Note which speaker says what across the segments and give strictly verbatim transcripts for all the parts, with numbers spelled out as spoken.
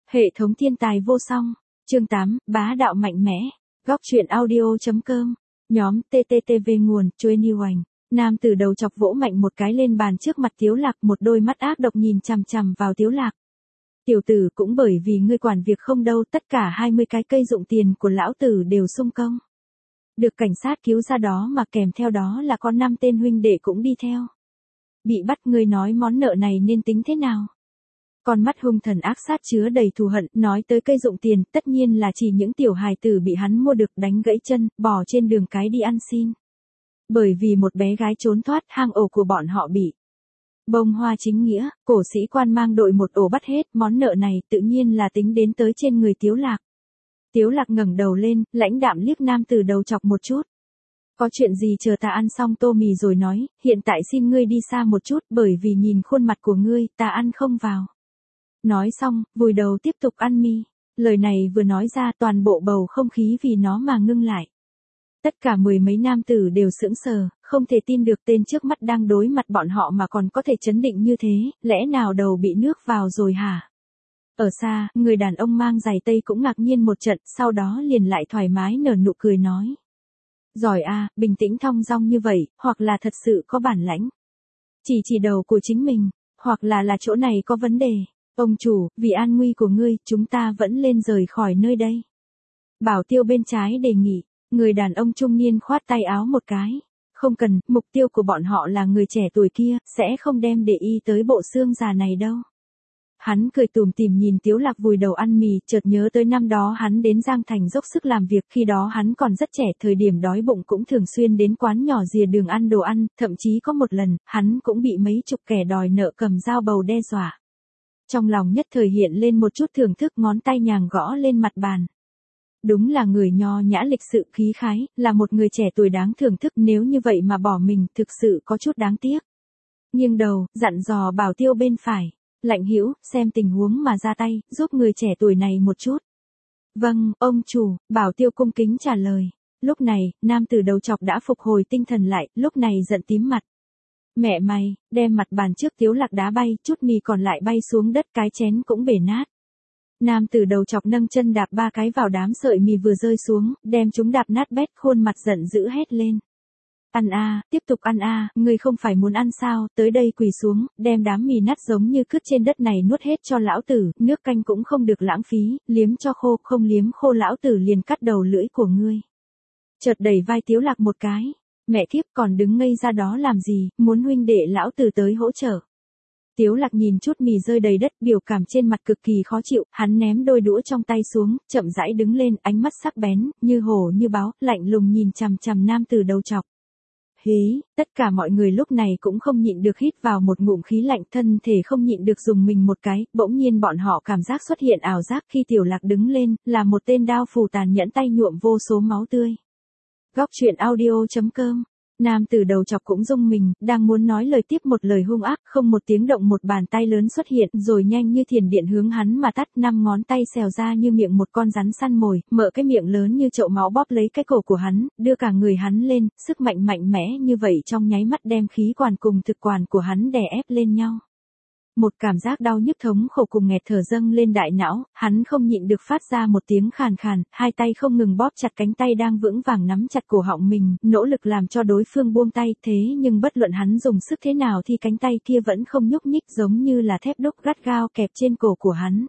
Speaker 1: Hệ thống thiên tài vô song. Chương tám, bá đạo mạnh mẽ. Góc truyện audio.com. Nhóm tê tê tê vê nguồn, Chuê Hoành. Nam tử đầu chọc vỗ mạnh một cái lên bàn trước mặt Tiếu Lạc, một đôi mắt ác độc nhìn chằm chằm vào Tiếu Lạc. Tiểu tử, cũng bởi vì ngươi quản việc không đâu, tất cả hai mươi cái cây dụng tiền của lão tử đều sung công. Được cảnh sát cứu ra đó mà kèm theo đó là con năm tên huynh đệ cũng đi theo. Bị bắt, ngươi nói món nợ này nên tính thế nào? Con mắt hung thần ác sát chứa đầy thù hận, nói tới cây dụng tiền, tất nhiên là chỉ những tiểu hài tử bị hắn mua được đánh gãy chân, bỏ trên đường cái đi ăn xin. Bởi vì một bé gái trốn thoát, hang ổ của bọn họ bị bông hoa chính nghĩa, cổ sĩ quan mang đội một ổ bắt hết, món nợ này tự nhiên là tính đến tới trên người Tiếu Lạc. Tiếu Lạc ngẩng đầu lên, lãnh đạm liếc nam tử đầu chọc một chút. Có chuyện gì chờ ta ăn xong tô mì rồi nói, hiện tại xin ngươi đi xa một chút, bởi vì nhìn khuôn mặt của ngươi, ta ăn không vào. Nói xong, vùi đầu tiếp tục ăn mì. Lời này vừa nói ra, toàn bộ bầu không khí vì nó mà ngưng lại. Tất cả mười mấy nam tử đều sững sờ, không thể tin được tên trước mắt đang đối mặt bọn họ mà còn có thể chấn định như thế, lẽ nào đầu bị nước vào rồi hả? Ở xa, người đàn ông mang giày tây cũng ngạc nhiên một trận, sau đó liền lại thoải mái nở nụ cười nói. Giỏi a, bình tĩnh thong dong như vậy, hoặc là thật sự có bản lãnh. Chỉ chỉ đầu của chính mình, hoặc là là chỗ này có vấn đề. Ông chủ, vì an nguy của ngươi, chúng ta vẫn lên rời khỏi nơi đây. Bảo Tiêu bên trái đề nghị, người đàn ông trung niên khoát tay áo một cái. Không cần, mục tiêu của bọn họ là người trẻ tuổi kia, sẽ không đem để ý tới bộ xương già này đâu. Hắn cười tủm tỉm nhìn Tiếu Lạc vùi đầu ăn mì, chợt nhớ tới năm đó hắn đến Giang Thành dốc sức làm việc, khi đó hắn còn rất trẻ, thời điểm đói bụng cũng thường xuyên đến quán nhỏ rìa đường ăn đồ ăn, thậm chí có một lần, hắn cũng bị mấy chục kẻ đòi nợ cầm dao bầu đe dọa. Trong lòng nhất thời hiện lên một chút thưởng thức, ngón tay nhàng gõ lên mặt bàn. Đúng là người nho nhã lịch sự khí khái, là một người trẻ tuổi đáng thưởng thức, nếu như vậy mà bỏ mình, thực sự có chút đáng tiếc. Nghiêng đầu, dặn dò Bảo Tiêu bên phải. Lạnh hữu, xem tình huống mà ra tay, giúp người trẻ tuổi này một chút. Vâng, ông chủ, Bảo Tiêu cung kính trả lời. Lúc này, nam tử đầu chọc đã phục hồi tinh thần lại, lúc này giận tím mặt. Mẹ mày, đem mặt bàn trước Tiếu Lạc đá bay, chút mì còn lại bay xuống đất, cái chén cũng bể nát. Nam tử đầu chọc nâng chân đạp ba cái vào đám sợi mì vừa rơi xuống, đem chúng đạp nát bét, khuôn mặt giận dữ hét lên. Ăn a, à, tiếp tục ăn a, à, ngươi không phải muốn ăn sao, tới đây quỳ xuống, đem đám mì nát giống như cứt trên đất này nuốt hết cho lão tử, nước canh cũng không được lãng phí, liếm cho khô, không liếm khô lão tử liền cắt đầu lưỡi của ngươi. Chợt đẩy vai Tiếu Lạc một cái, mẹ thiếp còn đứng ngây ra đó làm gì, muốn huynh đệ lão tử tới hỗ trợ. Tiếu Lạc nhìn chút mì rơi đầy đất, biểu cảm trên mặt cực kỳ khó chịu, hắn ném đôi đũa trong tay xuống, chậm rãi đứng lên, ánh mắt sắc bén, như hổ như báo, lạnh lùng nhìn chằm chằm nam tử đầu chọc. Hí, tất cả mọi người lúc này cũng không nhịn được hít vào một ngụm khí lạnh, thân thể không nhịn được dùng mình một cái, bỗng nhiên bọn họ cảm giác xuất hiện ảo giác khi Tiểu Lạc đứng lên, là một tên đao phủ tàn nhẫn tay nhuộm vô số máu tươi. Góc truyện audio.com. Nam tử đầu chọc cũng rung mình, đang muốn nói lời tiếp một lời hung ác, không một tiếng động một bàn tay lớn xuất hiện, rồi nhanh như thiểm điện hướng hắn mà tắt, năm ngón tay xèo ra như miệng một con rắn săn mồi, mở cái miệng lớn như chậu máu bóp lấy cái cổ của hắn, đưa cả người hắn lên, sức mạnh mạnh mẽ như vậy trong nháy mắt đem khí quản cùng thực quản của hắn đè ép lên nhau. Một cảm giác đau nhức thống khổ cùng nghẹt thở dâng lên đại não, hắn không nhịn được phát ra một tiếng khàn khàn, hai tay không ngừng bóp chặt cánh tay đang vững vàng nắm chặt cổ họng mình, nỗ lực làm cho đối phương buông tay, thế nhưng bất luận hắn dùng sức thế nào thì cánh tay kia vẫn không nhúc nhích, giống như là thép đúc gắt gao kẹp trên cổ của hắn.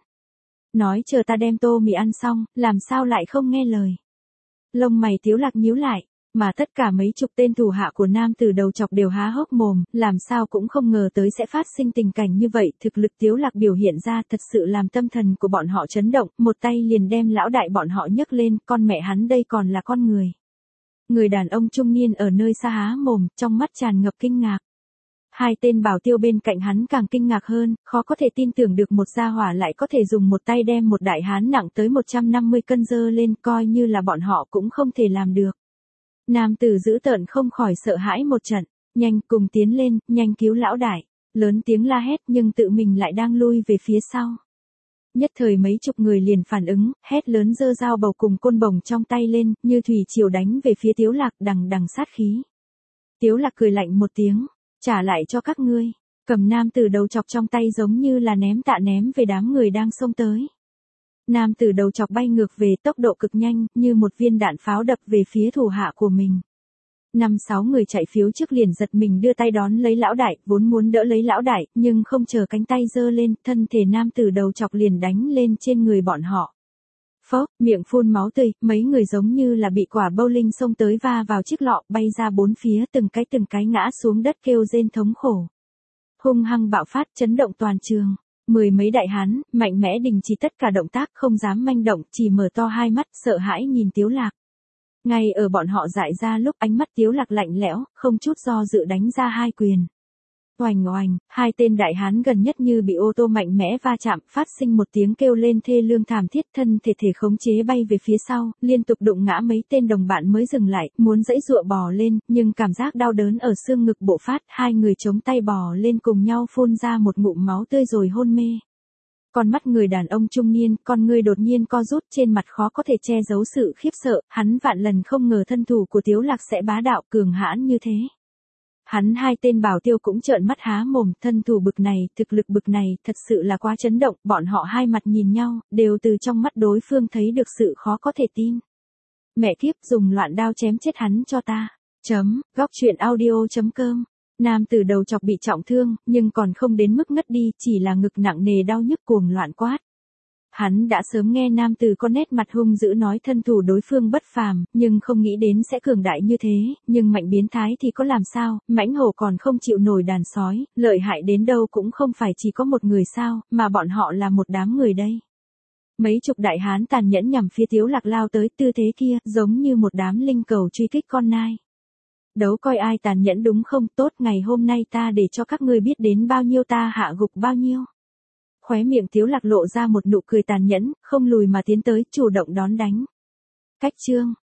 Speaker 1: Nói chờ ta đem tô mì ăn xong, làm sao lại không nghe lời. Lông mày Tiếu Lạc nhíu lại. Mà tất cả mấy chục tên thủ hạ của nam tử đầu chọc đều há hốc mồm, làm sao cũng không ngờ tới sẽ phát sinh tình cảnh như vậy, thực lực Tiếu Lạc biểu hiện ra thật sự làm tâm thần của bọn họ chấn động, một tay liền đem lão đại bọn họ nhấc lên, con mẹ hắn đây còn là con người. Người đàn ông trung niên ở nơi xa há mồm, trong mắt tràn ngập kinh ngạc. Hai tên Bảo Tiêu bên cạnh hắn càng kinh ngạc hơn, khó có thể tin tưởng được một gia hỏa lại có thể dùng một tay đem một đại hán nặng tới một trăm năm mươi cân dơ lên, coi như là bọn họ cũng không thể làm được. Nam tử dữ tợn không khỏi sợ hãi một trận, nhanh cùng tiến lên, nhanh cứu lão đại, lớn tiếng la hét nhưng tự mình lại đang lui về phía sau. Nhất thời mấy chục người liền phản ứng, hét lớn giơ dao bầu cùng côn bổng trong tay lên, như thủy triều đánh về phía Tiếu Lạc đằng đằng sát khí. Tiếu Lạc cười lạnh một tiếng, trả lại cho các ngươi, cầm nam tử đầu chọc trong tay giống như là ném tạ ném về đám người đang xông tới. Nam tử đầu chọc bay ngược về tốc độ cực nhanh, như một viên đạn pháo đập về phía thủ hạ của mình. Năm sáu người chạy phiếu trước liền giật mình đưa tay đón lấy lão đại, vốn muốn đỡ lấy lão đại, nhưng không chờ cánh tay giơ lên, thân thể nam tử đầu chọc liền đánh lên trên người bọn họ. Phốc, miệng phun máu tươi, mấy người giống như là bị quả bowling xông tới va vào chiếc lọ, bay ra bốn phía, từng cái từng cái ngã xuống đất kêu rên thống khổ. Hung hăng bạo phát, chấn động toàn trường. Mười mấy đại hán, mạnh mẽ đình chỉ tất cả động tác, không dám manh động, chỉ mở to hai mắt, sợ hãi nhìn Tiếu Lạc. Ngay ở bọn họ dại ra lúc, ánh mắt Tiếu Lạc lạnh lẽo, không chút do dự đánh ra hai quyền. Oành oành, hai tên đại hán gần nhất như bị ô tô mạnh mẽ va chạm, phát sinh một tiếng kêu lên thê lương thảm thiết, thân thể thể khống chế bay về phía sau, liên tục đụng ngã mấy tên đồng bạn mới dừng lại, muốn giãy giụa bò lên, nhưng cảm giác đau đớn ở xương ngực bộc phát, hai người chống tay bò lên cùng nhau phun ra một ngụm máu tươi rồi hôn mê. Con mắt người đàn ông trung niên, con người đột nhiên co rút, trên mặt khó có thể che giấu sự khiếp sợ, hắn vạn lần không ngờ thân thủ của Tiếu Lạc sẽ bá đạo cường hãn như thế. Hắn hai tên bảo tiêu cũng trợn mắt há mồm, thân thủ bực này, thực lực bực này, thật sự là quá chấn động, bọn họ hai mặt nhìn nhau, đều từ trong mắt đối phương thấy được sự khó có thể tin. Mẹ kiếp, dùng loạn đao chém chết hắn cho ta. Chấm, góc truyện audio chấm com. Nam tử đầu chọc bị trọng thương, nhưng còn không đến mức ngất đi, chỉ là ngực nặng nề đau nhức cuồng loạn quát. Hắn đã sớm nghe nam tử có nét mặt hung dữ nói thân thủ đối phương bất phàm, nhưng không nghĩ đến sẽ cường đại như thế, nhưng mạnh biến thái thì có làm sao, mãnh hổ còn không chịu nổi đàn sói, lợi hại đến đâu cũng không phải chỉ có một người sao, mà bọn họ là một đám người đây. Mấy chục đại hán tàn nhẫn nhằm phía Tiếu Lạc lao tới, tư thế kia, giống như một đám linh cầu truy kích con nai. Đấu coi ai tàn nhẫn đúng không, tốt, ngày hôm nay ta để cho các ngươi biết đến bao nhiêu ta hạ gục bao nhiêu. Khóe miệng Tiếu Lạc lộ ra một nụ cười tàn nhẫn, không lùi mà tiến tới, chủ động đón đánh. Cách chương